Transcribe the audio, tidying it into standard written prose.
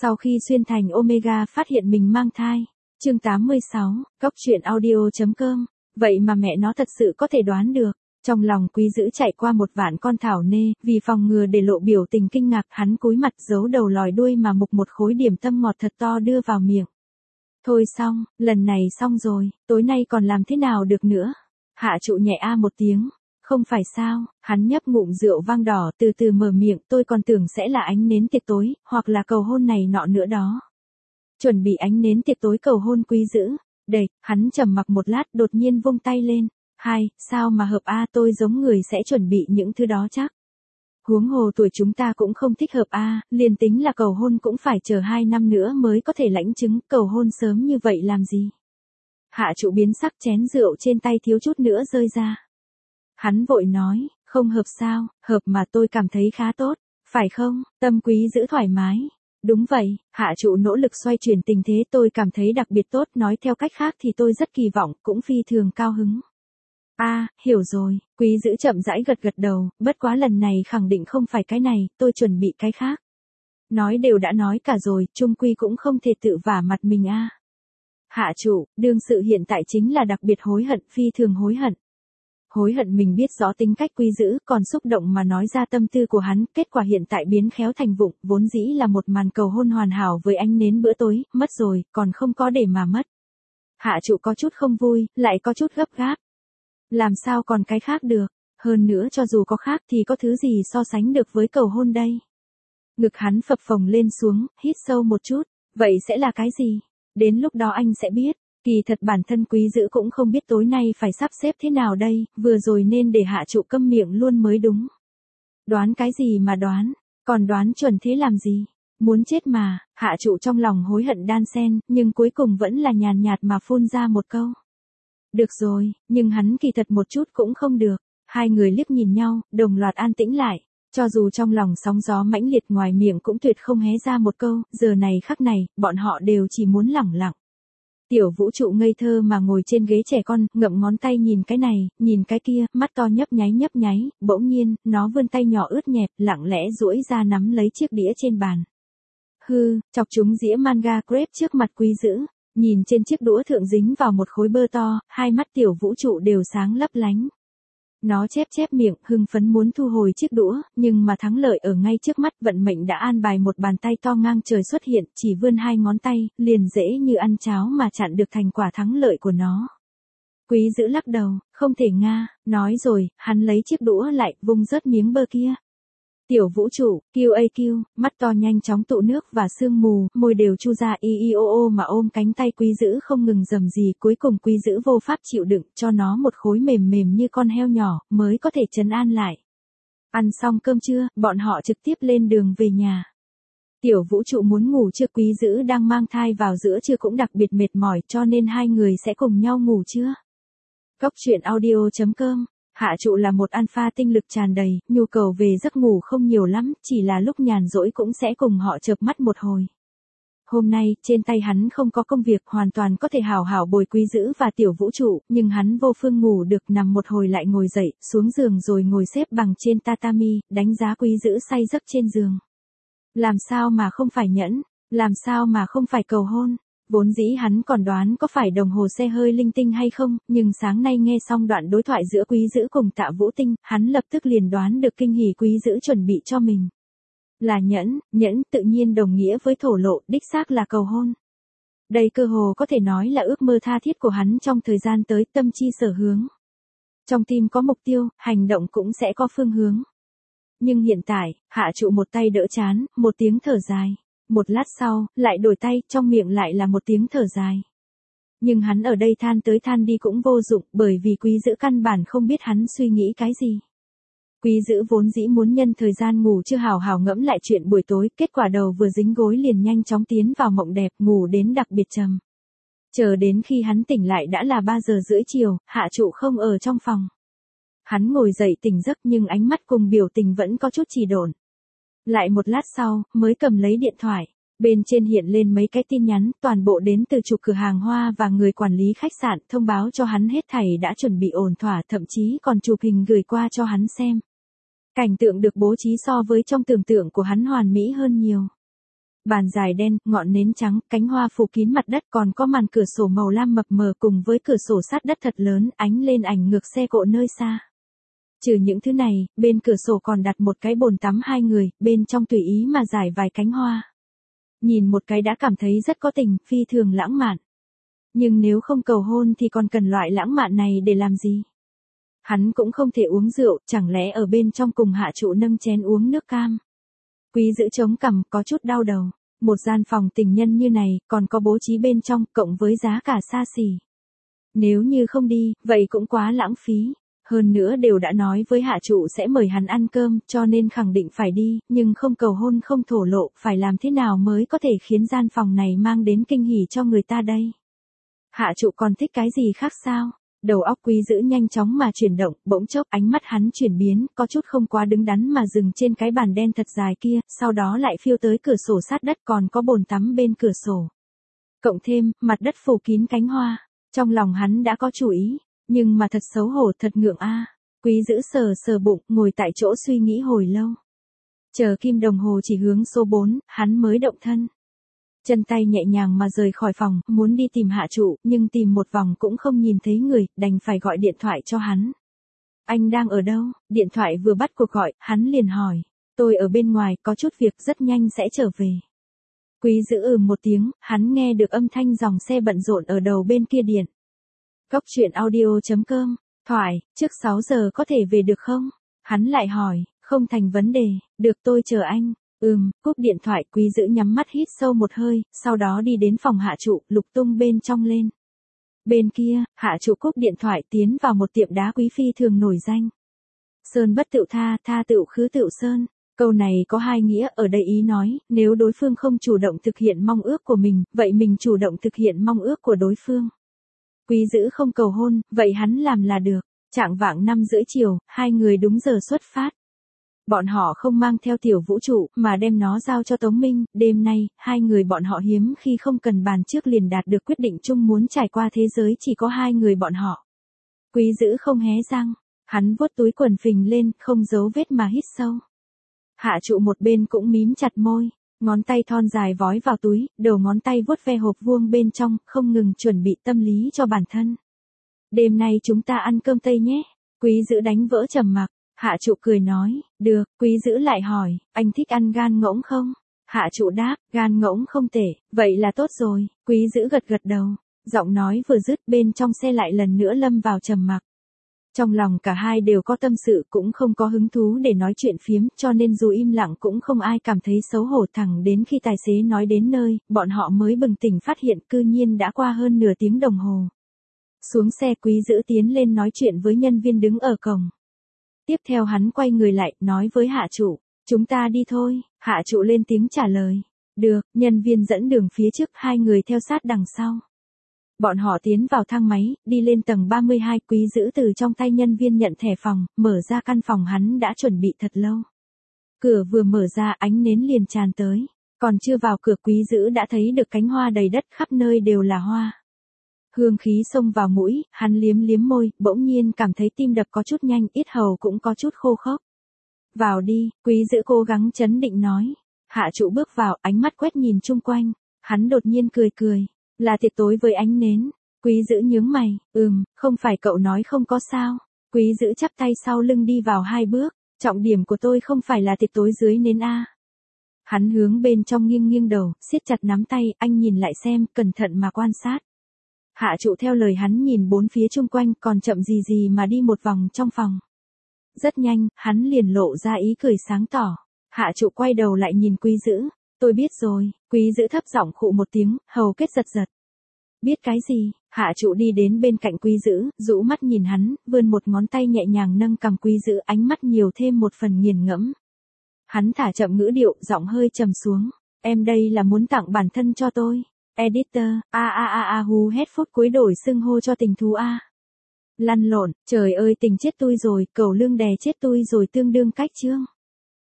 Sau khi xuyên thành Omega phát hiện mình mang thai. Chương 86, Cóc truyện audio.com. Vậy mà mẹ nó thật sự có thể đoán được. Trong lòng Quý Dữ chạy qua một vạn con thảo nê, vì phòng ngừa để lộ biểu tình kinh ngạc, hắn cúi mặt giấu đầu lòi đuôi mà múc một khối điểm tâm ngọt thật to đưa vào miệng. Thôi xong, lần này xong rồi, tối nay còn làm thế nào được nữa? Hạ Trụ nhẹ a một tiếng. Không phải sao, hắn nhấp ngụm rượu vang đỏ từ từ mở miệng, tôi còn tưởng sẽ là ánh nến tiệc tối, hoặc là cầu hôn này nọ nữa đó. Chuẩn bị ánh nến tiệc tối cầu hôn Quý Dữ. Đệt, hắn trầm mặc một lát đột nhiên vung tay lên. Sao mà hợp a, tôi giống người sẽ chuẩn bị những thứ đó chắc. Huống hồ tuổi chúng ta cũng không thích hợp a, liền tính là cầu hôn cũng phải chờ 2 năm nữa mới có thể lãnh chứng, cầu hôn sớm như vậy làm gì. Hạ Trụ biến sắc, chén rượu trên tay thiếu chút nữa rơi ra. Hắn vội nói, không hợp sao, hợp mà tôi cảm thấy khá tốt, phải không? Tâm Quý Dữ thoải mái. Đúng vậy, Hạ Trụ nỗ lực xoay chuyển tình thế, tôi cảm thấy đặc biệt tốt, nói theo cách khác thì tôi rất kỳ vọng, cũng phi thường cao hứng. Hiểu rồi, Quý Dữ chậm rãi gật gật đầu, bất quá lần này khẳng định không phải cái này, tôi chuẩn bị cái khác. Nói đều đã nói cả rồi, chung quy cũng không thể tự vả mặt mình a. Hạ Trụ, đương sự hiện tại chính là đặc biệt hối hận, phi thường hối hận. Hối hận mình biết rõ tính cách Quý Dữ, còn xúc động mà nói ra tâm tư của hắn, kết quả hiện tại biến khéo thành vụng, vốn dĩ là một màn cầu hôn hoàn hảo với ánh nến bữa tối, mất rồi, còn không có để mà mất. Hạ Trụ có chút không vui, lại có chút gấp gáp. Làm sao còn cái khác được, hơn nữa cho dù có khác thì có thứ gì so sánh được với cầu hôn đây. Ngực hắn phập phồng lên xuống, hít sâu một chút, vậy sẽ là cái gì? Đến lúc đó anh sẽ biết. Kỳ thật bản thân Quý Dữ cũng không biết tối nay phải sắp xếp thế nào đây, vừa rồi nên để Hạ Trụ câm miệng luôn mới đúng. Đoán cái gì mà đoán, còn đoán chuẩn thế làm gì? Muốn chết mà, Hạ Trụ trong lòng hối hận đan xen, nhưng cuối cùng vẫn là nhàn nhạt mà phun ra một câu. Được rồi, nhưng hắn kỳ thật một chút cũng không được. Hai người liếc nhìn nhau, đồng loạt an tĩnh lại. Cho dù trong lòng sóng gió mãnh liệt, ngoài miệng cũng tuyệt không hé ra một câu, giờ này khắc này, bọn họ đều chỉ muốn lẳng lặng. Tiểu Vũ Trụ ngây thơ mà ngồi trên ghế trẻ con, ngậm ngón tay nhìn cái này, nhìn cái kia, mắt to nhấp nháy, bỗng nhiên, nó vươn tay nhỏ ướt nhẹp, lặng lẽ duỗi ra nắm lấy chiếc đĩa trên bàn. Chọc chúng dĩa manga crepe trước mặt Quý Dữ, nhìn trên chiếc đũa thượng dính vào một khối bơ to, hai mắt Tiểu Vũ Trụ đều sáng lấp lánh. Nó chép miệng, hưng phấn muốn thu hồi chiếc đũa, nhưng mà thắng lợi ở ngay trước mắt, vận mệnh đã an bài một bàn tay to ngang trời xuất hiện, chỉ vươn 2 ngón tay, liền dễ như ăn cháo mà chặn được thành quả thắng lợi của nó. Quý Dữ lắc đầu, không thể nga, nói rồi, hắn lấy chiếc đũa lại, vung rớt miếng bơ kia. Tiểu Vũ Trụ, QAQ, mắt to nhanh chóng tụ nước và sương mù, môi đều chu ra IIOO mà ôm cánh tay Quý Dữ không ngừng rầm rì, cuối cùng Quý Dữ vô pháp chịu đựng, cho nó một khối mềm như con heo nhỏ, mới có thể trấn an lại. Ăn xong cơm trưa, bọn họ trực tiếp lên đường về nhà. Tiểu Vũ Trụ muốn ngủ trưa, Quý Dữ đang mang thai vào giữa trưa cũng đặc biệt mệt mỏi, cho nên hai người sẽ cùng nhau ngủ trưa. Cóc truyện audio.com. Hạ Trụ là một alpha tinh lực tràn đầy, nhu cầu về giấc ngủ không nhiều lắm, chỉ là lúc nhàn rỗi cũng sẽ cùng họ chợp mắt một hồi. Hôm nay, trên tay hắn không có công việc, hoàn toàn có thể hào hảo bồi Quý Dữ và Tiểu Vũ Trụ, nhưng hắn vô phương ngủ được, nằm một hồi lại ngồi dậy, xuống giường rồi ngồi xếp bằng trên tatami, đánh giá Quý Dữ say giấc trên giường. Làm sao mà không phải nhẫn, làm sao mà không phải cầu hôn. Vốn dĩ hắn còn đoán có phải đồng hồ xe hơi linh tinh hay không, nhưng sáng nay nghe xong đoạn đối thoại giữa Quý Dữ cùng Tạ Vũ Tinh, hắn lập tức liền đoán được kinh hỉ Quý Dữ chuẩn bị cho mình. Là nhẫn tự nhiên đồng nghĩa với thổ lộ, đích xác là cầu hôn. Đây cơ hồ có thể nói là ước mơ tha thiết của hắn trong thời gian tới, tâm chi sở hướng. Trong tim có mục tiêu, hành động cũng sẽ có phương hướng. Nhưng hiện tại, Hạ Trụ một tay đỡ chán, một tiếng thở dài. Một lát sau, lại đổi tay, trong miệng lại là một tiếng thở dài. Nhưng hắn ở đây than tới than đi cũng vô dụng, bởi vì Quý Dữ căn bản không biết hắn suy nghĩ cái gì. Quý Dữ vốn dĩ muốn nhân thời gian ngủ chưa hào hào ngẫm lại chuyện buổi tối, kết quả đầu vừa dính gối liền nhanh chóng tiến vào mộng đẹp, ngủ đến đặc biệt trầm. Chờ đến khi hắn tỉnh lại đã là 3 giờ rưỡi chiều, Hạ Trụ không ở trong phòng. Hắn ngồi dậy tỉnh giấc nhưng ánh mắt cùng biểu tình vẫn có chút trì độn. Lại một lát sau, mới cầm lấy điện thoại. Bên trên hiện lên mấy cái tin nhắn, toàn bộ đến từ chủ cửa hàng hoa và người quản lý khách sạn, thông báo cho hắn hết thảy đã chuẩn bị ổn thỏa, thậm chí còn chụp hình gửi qua cho hắn xem. Cảnh tượng được bố trí so với trong tưởng tượng của hắn hoàn mỹ hơn nhiều. Bàn dài đen, ngọn nến trắng, cánh hoa phủ kín mặt đất, còn có màn cửa sổ màu lam mập mờ cùng với cửa sổ sát đất thật lớn ánh lên ảnh ngược xe cộ nơi xa. Trừ những thứ này, bên cửa sổ còn đặt một cái bồn tắm hai người, bên trong tùy ý mà rải vài cánh hoa. Nhìn một cái đã cảm thấy rất có tình, phi thường lãng mạn. Nhưng nếu không cầu hôn thì còn cần loại lãng mạn này để làm gì? Hắn cũng không thể uống rượu, chẳng lẽ ở bên trong cùng hạ trụ nâng chén uống nước cam. Quý giữ chống cằm, có chút đau đầu. Một gian phòng tình nhân như này, còn có bố trí bên trong, cộng với giá cả xa xỉ. Nếu như không đi, vậy cũng quá lãng phí. Hơn nữa đều đã nói với hạ trụ sẽ mời hắn ăn cơm, cho nên khẳng định phải đi, nhưng không cầu hôn không thổ lộ, phải làm thế nào mới có thể khiến gian phòng này mang đến kinh hỉ cho người ta đây? Hạ trụ còn thích cái gì khác sao? Đầu óc quý giữ nhanh chóng mà chuyển động, bỗng chốc ánh mắt hắn chuyển biến, có chút không quá đứng đắn mà dừng trên cái bàn đen thật dài kia, sau đó lại phiêu tới cửa sổ sát đất còn có bồn tắm bên cửa sổ. Cộng thêm, mặt đất phủ kín cánh hoa. Trong lòng hắn đã có chủ ý, nhưng mà thật xấu hổ thật ngượng a. Quý giữ sờ sờ bụng, ngồi tại chỗ suy nghĩ hồi lâu. Chờ kim đồng hồ chỉ hướng số 4, hắn mới động thân. Chân tay nhẹ nhàng mà rời khỏi phòng, muốn đi tìm hạ trụ, nhưng tìm một vòng cũng không nhìn thấy người, đành phải gọi điện thoại cho hắn. Anh đang ở đâu? Điện thoại vừa bắt cuộc gọi, hắn liền hỏi. Tôi ở bên ngoài, có chút việc, rất nhanh sẽ trở về. Quý giữ một tiếng, hắn nghe được âm thanh dòng xe bận rộn ở đầu bên kia điện. Cốc truyện audio.com, thoại, trước 6 giờ có thể về được không? Hắn lại hỏi, không thành vấn đề, được tôi chờ anh. Cúp điện thoại. Quý giữ nhắm mắt hít sâu một hơi, sau đó đi đến phòng hạ trụ, lục tung bên trong lên. Bên kia, hạ trụ cúp điện thoại tiến vào một tiệm đá quý phi thường nổi danh. Sơn bất tựu tha, tha tựu khứ tựu sơn. Câu này có hai nghĩa, ở đây ý nói, nếu đối phương không chủ động thực hiện mong ước của mình, vậy mình chủ động thực hiện mong ước của đối phương. Quý giữ không cầu hôn, vậy hắn làm là được. Chạng vạng 5:30 chiều, hai người đúng giờ xuất phát. Bọn họ không mang theo tiểu vũ trụ, mà đem nó giao cho Tống Minh. Đêm nay, hai người bọn họ hiếm khi không cần bàn trước liền đạt được quyết định chung muốn trải qua thế giới chỉ có hai người bọn họ. Quý giữ không hé răng, hắn vuốt túi quần phình lên, không giấu vết mà hít sâu. Hạ trụ một bên cũng mím chặt môi, ngón tay thon dài vói vào túi, đầu ngón tay vuốt ve hộp vuông bên trong, không ngừng chuẩn bị tâm lý cho bản thân. Đêm nay chúng ta ăn cơm Tây nhé. Quý giữ đánh vỡ trầm mặc. Hạ trụ cười nói, được. Quý giữ lại hỏi, anh thích ăn gan ngỗng không? Hạ trụ đáp, gan ngỗng không tệ, vậy là tốt rồi. Quý giữ gật gật đầu, giọng nói vừa dứt bên trong xe lại lần nữa lâm vào trầm mặc. Trong lòng cả hai đều có tâm sự, cũng không có hứng thú để nói chuyện phiếm, cho nên dù im lặng cũng không ai cảm thấy xấu hổ. Thẳng đến khi tài xế nói đến nơi, bọn họ mới bừng tỉnh phát hiện cư nhiên đã qua hơn nửa tiếng đồng hồ. Xuống xe. Quý giữ tiến lên nói chuyện với nhân viên đứng ở cổng. Tiếp theo hắn quay người lại, nói với hạ trụ, chúng ta đi thôi. Hạ trụ lên tiếng trả lời. Được. Nhân viên dẫn đường phía trước, hai người theo sát đằng sau. Bọn họ tiến vào thang máy, đi lên tầng 32. Quý giữ từ trong tay nhân viên nhận thẻ phòng, mở ra căn phòng hắn đã chuẩn bị thật lâu. Cửa vừa mở ra, ánh nến liền tràn tới. Còn chưa vào cửa, quý giữ đã thấy được cánh hoa đầy đất, khắp nơi đều là hoa. Hương khí xông vào mũi, hắn liếm liếm môi, bỗng nhiên cảm thấy tim đập có chút nhanh, yết hầu cũng có chút khô khốc. Vào đi. Quý giữ cố gắng trấn định nói. Hạ trụ bước vào, ánh mắt quét nhìn chung quanh. Hắn đột nhiên cười cười. Là tiệc tối với ánh nến. Quý giữ nhướng mày. Không phải cậu nói không có sao. Quý giữ chắp tay sau lưng đi vào 2 bước. Trọng điểm của tôi không phải là tiệc tối dưới nến a. Hắn hướng bên trong nghiêng nghiêng đầu, siết chặt nắm tay, anh nhìn lại xem, cẩn thận mà quan sát. Hạ trụ theo lời hắn nhìn bốn phía chung quanh, còn chậm gì gì mà đi một vòng trong phòng. Rất nhanh, hắn liền lộ ra ý cười sáng tỏ. Hạ trụ quay đầu lại nhìn quý giữ. Tôi biết rồi. Quý giữ thấp giọng khụ một tiếng, hầu kết giật giật. Biết cái gì? Hạ trụ đi đến bên cạnh quý giữ, rũ mắt nhìn hắn, vươn một ngón tay nhẹ nhàng nâng cằm quý giữ, ánh mắt nhiều thêm một phần nghiền ngẫm. Hắn thả chậm ngữ điệu, giọng hơi trầm xuống. Em đây là muốn tặng bản thân cho tôi. Editor, hu hết phút cuối đổi xưng hô cho tình thú a. Lăn lộn, trời ơi tình chết tôi rồi, cầu lương đè chết tôi rồi tương đương cách chương.